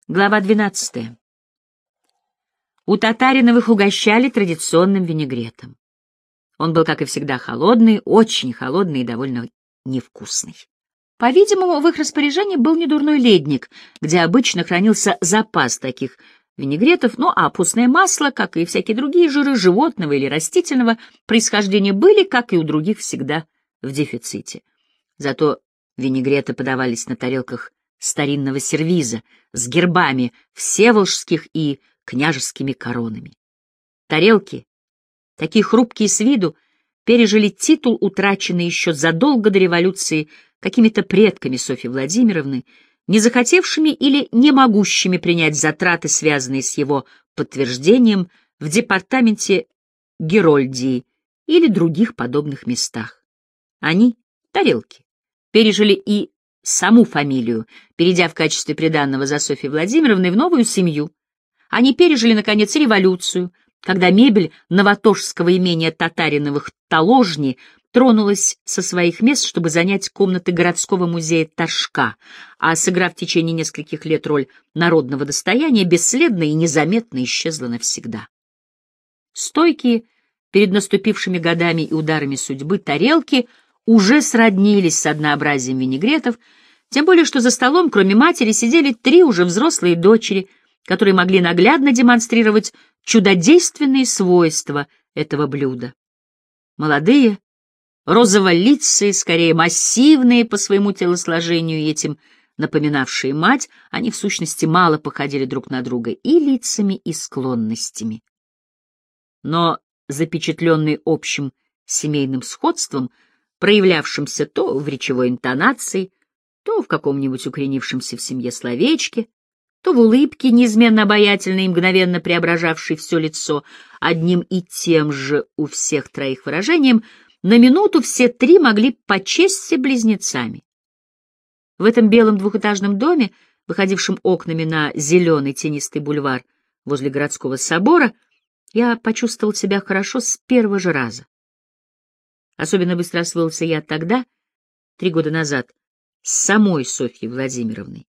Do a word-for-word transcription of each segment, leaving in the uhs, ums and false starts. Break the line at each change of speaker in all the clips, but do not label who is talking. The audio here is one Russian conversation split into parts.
Глава двенадцатая. У Татариновых угощали традиционным винегретом. Он был, как и всегда, холодный, очень холодный и довольно невкусный. По-видимому, в их распоряжении был недурной ледник, где обычно хранился запас таких винегретов, ну а постное масло, как и всякие другие жиры животного или растительного происхождения, были, как и у других, всегда в дефиците. Зато винегреты подавались на тарелках старинного сервиза с гербами всеволжских и княжескими коронами. Тарелки, такие хрупкие с виду, пережили титул, утраченный еще задолго до революции какими-то предками Софьи Владимировны, не захотевшими или не могущими принять затраты, связанные с его подтверждением в департаменте Герольдии или других подобных местах. Они, тарелки, пережили и саму фамилию, перейдя в качестве приданного за Софьей Владимировной в новую семью. Они пережили, наконец, революцию, когда мебель новотошского имения Татариновых Таложни тронулась со своих мест, чтобы занять комнаты городского музея Торжка, а, сыграв в течение нескольких лет роль народного достояния, бесследно и незаметно исчезла навсегда. Стойкие перед наступившими годами и ударами судьбы тарелки уже сроднились с однообразием винегретов, тем более что за столом, кроме матери, сидели три уже взрослые дочери, которые могли наглядно демонстрировать чудодейственные свойства этого блюда. Молодые, розоволицые, скорее массивные по своему телосложению и этим напоминавшие мать, они в сущности мало походили друг на друга и лицами, и склонностями. Но запечатленные общим семейным сходством, проявлявшимся то в речевой интонации, то в каком-нибудь укоренившемся в семье словечке, то в улыбке, неизменно обаятельной и мгновенно преображавшей все лицо, одним и тем же у всех троих выражением, на минуту все три могли почесться близнецами. В этом белом двухэтажном доме, выходившем окнами на зеленый тенистый бульвар возле городского собора, я почувствовал себя хорошо с первого же раза. Особенно быстро освоился я тогда, три года назад, с самой Софьей Владимировной.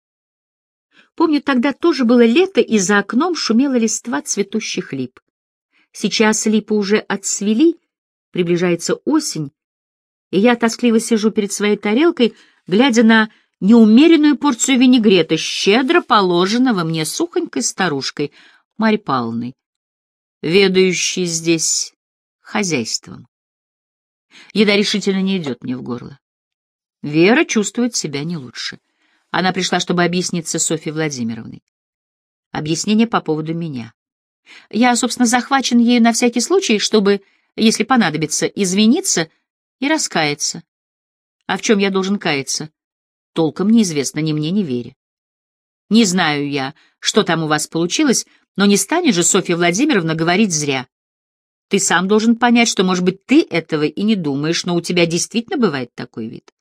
Помню, тогда тоже было лето, и за окном шумела листва цветущих лип. Сейчас липы уже отцвели, приближается осень, и я тоскливо сижу перед своей тарелкой, глядя на неумеренную порцию винегрета, щедро положенного мне сухонькой старушкой Марьей Павловной, ведающей здесь хозяйством. Еда решительно не идет мне в горло. Вера чувствует себя не лучше. Она пришла, чтобы объясниться с Софьей Владимировной. Объяснение по поводу меня. Я, собственно, захвачен ею на всякий случай, чтобы, если понадобится, извиниться и раскаяться. А в чем я должен каяться? Толком неизвестно ни мне, ни Вере. Не знаю я, что там у вас получилось, но не станет же Софья Владимировна говорить зря. Ты сам должен понять, что, может быть, ты этого и не думаешь, но у тебя действительно бывает такой вид.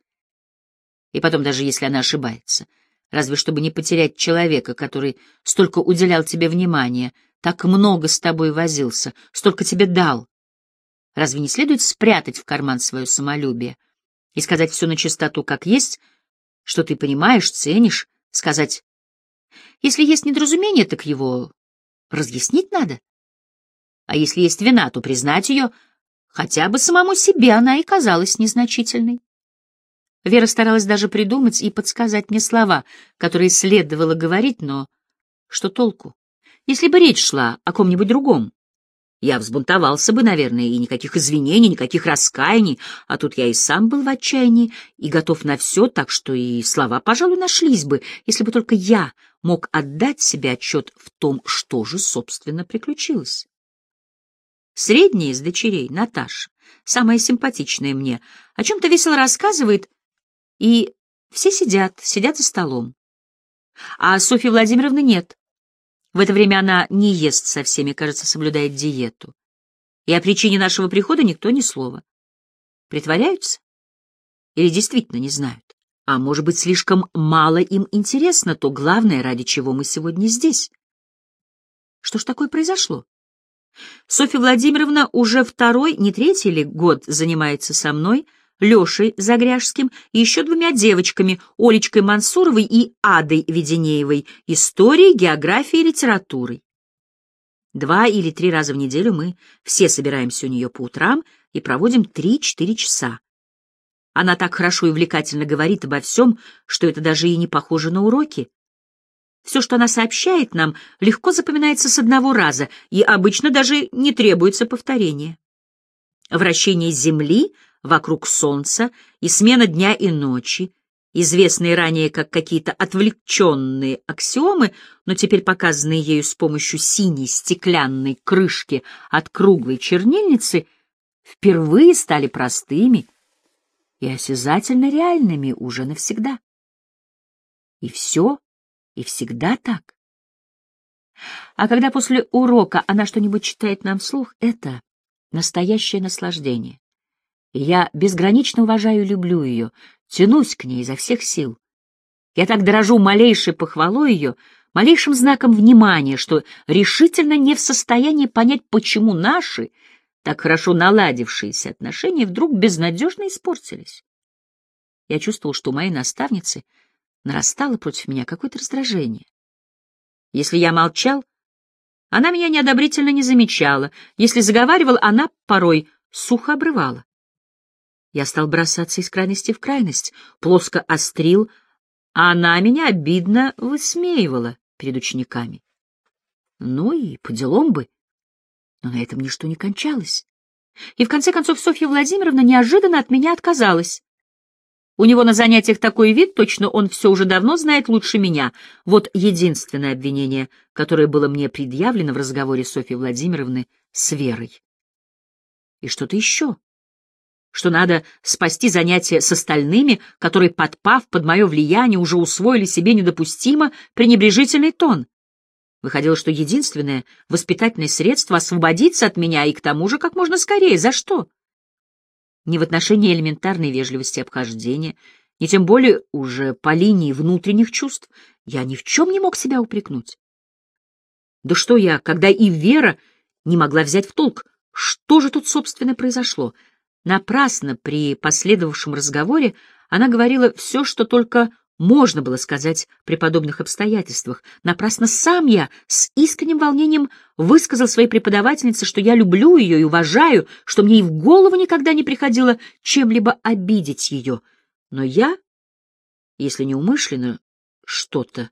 И потом, даже если она ошибается, разве чтобы не потерять человека, который столько уделял тебе внимания, так много с тобой возился, столько тебе дал, разве не следует спрятать в карман свое самолюбие и сказать все на чистоту, как есть, что ты понимаешь, ценишь, сказать, если есть недоразумение, так его разъяснить надо, а если есть вина, то признать ее, хотя бы самому себе она и казалась незначительной. Вера старалась даже придумать и подсказать мне слова, которые следовало говорить, но что толку? Если бы речь шла о ком-нибудь другом, я взбунтовался бы, наверное, и никаких извинений, никаких раскаяний, а тут я и сам был в отчаянии и готов на все, так что и слова, пожалуй, нашлись бы, если бы только я мог отдать себе отчет в том, что же, собственно, приключилось. Средняя из дочерей, Наташа, самая симпатичная мне, о чем-то весело рассказывает, и все сидят, сидят за столом. А Софьи Владимировны нет. В это время она не ест со всеми, кажется, соблюдает диету. И о причине нашего прихода никто ни слова. Притворяются? Или действительно не знают? А может быть, слишком мало им интересно то главное, ради чего мы сегодня здесь? Что ж такое произошло? Софья Владимировна уже второй, не третий ли год занимается со мной Лешей Загряжским и еще двумя девочками, Олечкой Мансуровой и Адой Веденеевой, историей, географией и литературой. Два или три раза в неделю мы все собираемся у нее по утрам и проводим три-четыре часа. Она так хорошо и увлекательно говорит обо всем, что это даже и не похоже на уроки. Все, что она сообщает нам, легко запоминается с одного раза, и обычно даже не требуется повторения. Вращение Земли вокруг Солнца и смена дня и ночи, известные ранее как какие-то отвлеченные аксиомы, но теперь показанные ею с помощью синей стеклянной крышки от круглой чернильницы, впервые стали простыми и осязательно реальными уже навсегда. И все, и всегда так. А когда после урока она что-нибудь читает нам вслух, это настоящее наслаждение. И я безгранично уважаю и люблю ее, тянусь к ней изо всех сил. Я так дорожу малейшей похвалой ее, малейшим знаком внимания, что решительно не в состоянии понять, почему наши, так хорошо наладившиеся отношения, вдруг безнадежно испортились. Я чувствовал, что у моей наставницы нарастало против меня какое-то раздражение. Если я молчал, она меня неодобрительно не замечала, если заговаривал, она порой сухо обрывала. Я стал бросаться из крайности в крайность, плоско острил, а она меня обидно высмеивала перед учениками. Ну и по делам бы. Но на этом ничто не кончалось. И в конце концов Софья Владимировна неожиданно от меня отказалась. У него на занятиях такой вид, точно он все уже давно знает лучше меня. Вот единственное обвинение, которое было мне предъявлено в разговоре Софьи Владимировны с Верой. И что-то еще. Что надо спасти занятия с остальными, которые, подпав под мое влияние, уже усвоили себе недопустимо пренебрежительный тон. Выходило, что единственное воспитательное средство — освободиться от меня, и к тому же как можно скорее. За что? Ни в отношении элементарной вежливости обхождения, ни тем более уже по линии внутренних чувств я ни в чем не мог себя упрекнуть. Да что я, когда и Вера не могла взять в толк, что же тут, собственно, произошло? Напрасно при последовавшем разговоре она говорила все, что только можно было сказать при подобных обстоятельствах. Напрасно сам я с искренним волнением высказал своей преподавательнице, что я люблю ее и уважаю, что мне и в голову никогда не приходило чем-либо обидеть ее. Но я, если не умышленно, что-то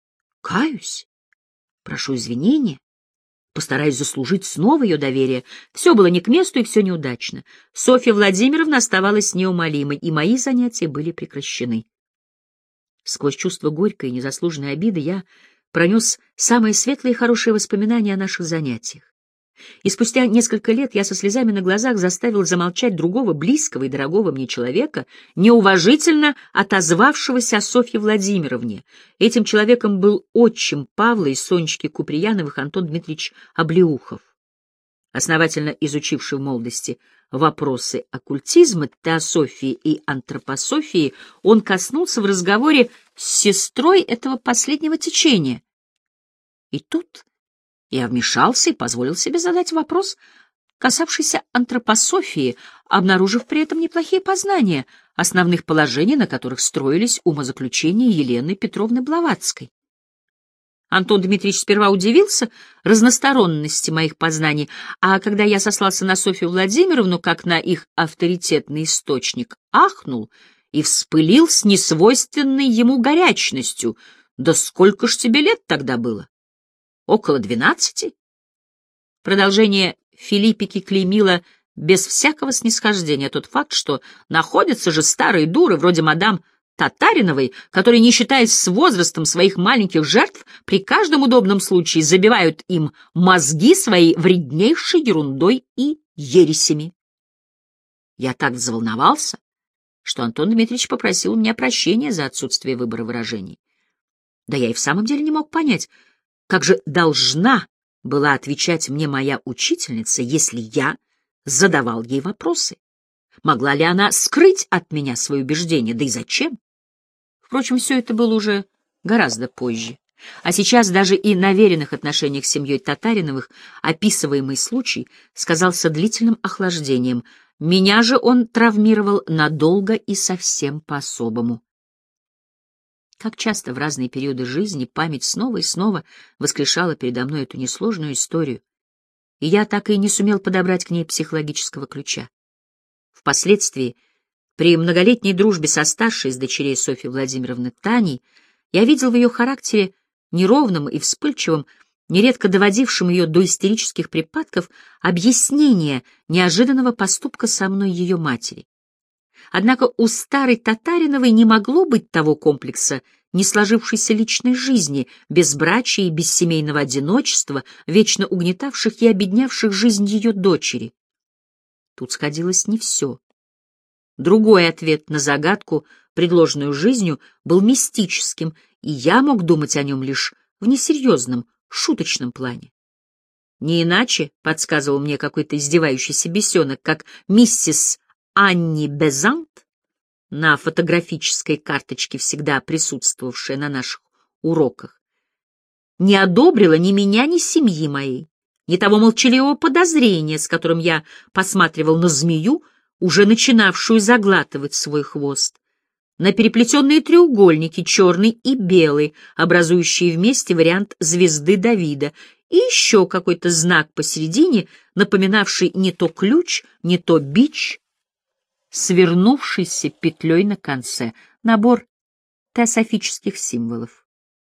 каюсь, прошу извинения. Постараюсь заслужить снова ее доверие. Все было не к месту и все неудачно. Софья Владимировна оставалась неумолимой, и мои занятия были прекращены. Сквозь чувство горькой и незаслуженной обиды я пронес самые светлые и хорошие воспоминания о наших занятиях. И спустя несколько лет я со слезами на глазах заставил замолчать другого близкого и дорогого мне человека, неуважительно отозвавшегося о Софье Владимировне. Этим человеком был отчим Павла и Сонечки Куприяновых Антон Дмитриевич Облеухов. Основательно изучивший в молодости вопросы оккультизма, теософии и антропософии, он коснулся в разговоре с сестрой этого последнего течения. И тут я вмешался и позволил себе задать вопрос, касавшийся антропософии, обнаружив при этом неплохие познания основных положений, на которых строились умозаключения Елены Петровны Блаватской. Антон Дмитриевич сперва удивился разносторонности моих познаний, а когда я сослался на Софью Владимировну как на их авторитетный источник, ахнул и вспылил с несвойственной ему горячностью. «Да сколько ж тебе лет тогда было? Около двенадцати?» Продолжение Филиппики клеймило без всякого снисхождения тот факт, что находятся же старые дуры, вроде мадам Татариновой, которые, не считаясь с возрастом своих маленьких жертв, при каждом удобном случае забивают им мозги своей вреднейшей ерундой и ересями. Я так взволновался, что Антон Дмитриевич попросил у меня прощения за отсутствие выбора выражений. Да я и в самом деле не мог понять, как же должна была отвечать мне моя учительница, если я задавал ей вопросы? Могла ли она скрыть от меня свои убеждения? Да и зачем? Впрочем, все это было уже гораздо позже. А сейчас даже и на веренных отношениях с семьей Татариновых описываемый случай сказался длительным охлаждением. Меня же он травмировал надолго и совсем по-особому. Как часто в разные периоды жизни память снова и снова воскрешала передо мной эту несложную историю, и я так и не сумел подобрать к ней психологического ключа. Впоследствии, при многолетней дружбе со старшей из дочерей Софьи Владимировны Таней, я видел в ее характере, неровном и вспыльчивом, нередко доводившим ее до истерических припадков, объяснение неожиданного поступка со мной ее матери. Однако у старой Татариновой не могло быть того комплекса не сложившейся личной жизни, безбрачия и бессемейного одиночества, вечно угнетавших и обеднявших жизнь ее дочери. Тут сходилось не все. Другой ответ на загадку, предложенную жизнью, был мистическим, и я мог думать о нем лишь в несерьезном, шуточном плане. Не иначе, — подсказывал мне какой-то издевающийся бесенок, как миссис Анни Безант, на фотографической карточке, всегда присутствовавшая на наших уроках, не одобрила ни меня, ни семьи моей, ни того молчаливого подозрения, с которым я посматривал на змею, уже начинавшую заглатывать свой хвост, на переплетенные треугольники, черный и белый, образующие вместе вариант звезды Давида, и еще какой-то знак посередине, напоминавший не то ключ, не то бич, свернувшийся петлей на конце, набор теософических символов.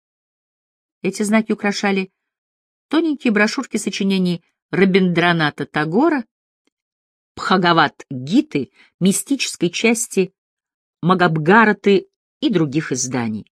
Эти знаки украшали тоненькие брошюрки сочинений Рабиндраната Тагора, Бхагавад-гиты, мистической части Магабхараты и других изданий.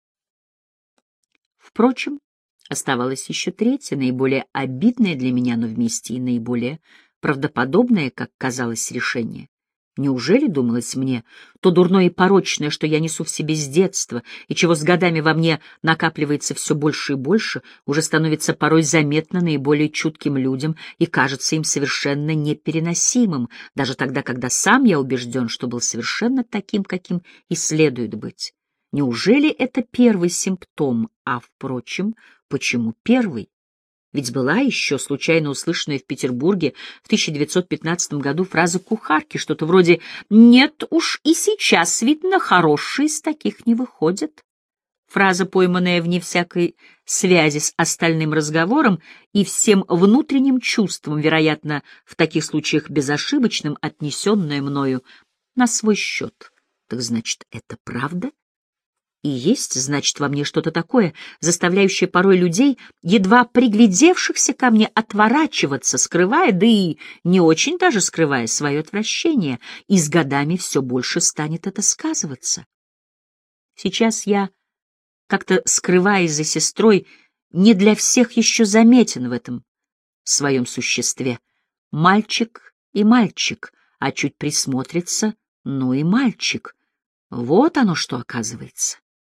Впрочем, оставалось еще третье, наиболее обидное для меня, но вместе и наиболее правдоподобное, как казалось, решение. Неужели, думалось мне, то дурное и порочное, что я несу в себе с детства, и чего с годами во мне накапливается все больше и больше, уже становится порой заметно наиболее чутким людям и кажется им совершенно непереносимым, даже тогда, когда сам я убежден, что был совершенно таким, каким и следует быть? Неужели это первый симптом, а, впрочем, почему первый? Ведь была еще случайно услышанная в Петербурге в тысяча девятьсот пятнадцатом году фраза кухарки, что-то вроде «нет уж и сейчас, видно, хорошие из таких не выходят». Фраза, пойманная вне всякой связи с остальным разговором и всем внутренним чувством, вероятно, в таких случаях безошибочным, отнесенная мною на свой счет. Так значит, это правда? И есть, значит, во мне что-то такое, заставляющее порой людей, едва приглядевшихся ко мне, отворачиваться, скрывая, да и не очень даже скрывая свое отвращение, и с годами все больше станет это сказываться. Сейчас я, как-то скрываясь за сестрой, не для всех еще заметен в этом своем существе. Мальчик и мальчик, а чуть присмотрится, ну и мальчик. Вот оно что оказывается.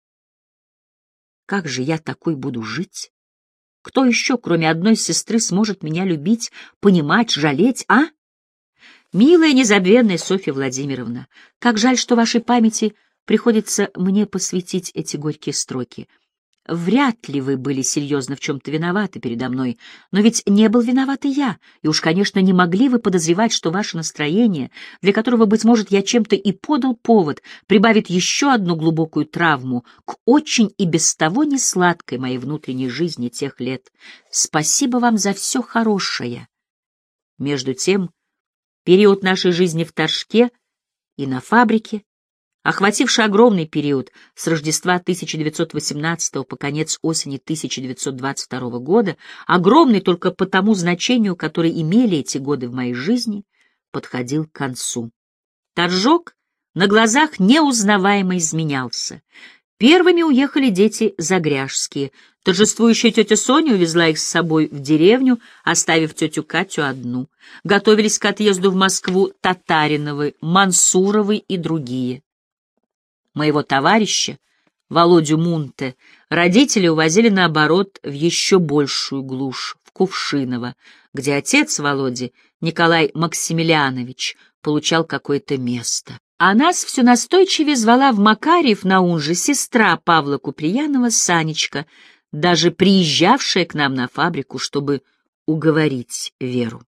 Как же я такой буду жить? Кто еще, кроме одной сестры, сможет меня любить, понимать, жалеть, а? Милая, незабвенная Софья Владимировна, как жаль, что вашей памяти приходится мне посвятить эти горькие строки. Вряд ли вы были серьезно в чем-то виноваты передо мной, но ведь не был виноват и я, и уж, конечно, не могли вы подозревать, что ваше настроение, для которого, быть может, я чем-то и подал повод, прибавит еще одну глубокую травму к очень и без того несладкой моей внутренней жизни тех лет. Спасибо вам за все хорошее. Между тем, период нашей жизни в Торжке и на фабрике, охвативший огромный период с Рождества тысяча девятьсот восемнадцатого по конец осени тысяча девятьсот двадцать второго года, огромный только по тому значению, которое имели эти годы в моей жизни, подходил к концу. Торжок на глазах неузнаваемо изменялся. Первыми уехали дети загряжские. Торжествующая тетя Соня увезла их с собой в деревню, оставив тетю Катю одну. Готовились к отъезду в Москву Татариновы, Мансуровы и другие. Моего товарища, Володю Мунте, родители увозили, наоборот, в еще большую глушь, в Кувшиново, где отец Володи, Николай Максимилианович, получал какое-то место. А нас все настойчивее звала в Макарьев на ужин сестра Павла Куприянова, Санечка, даже приезжавшая к нам на фабрику, чтобы уговорить Веру.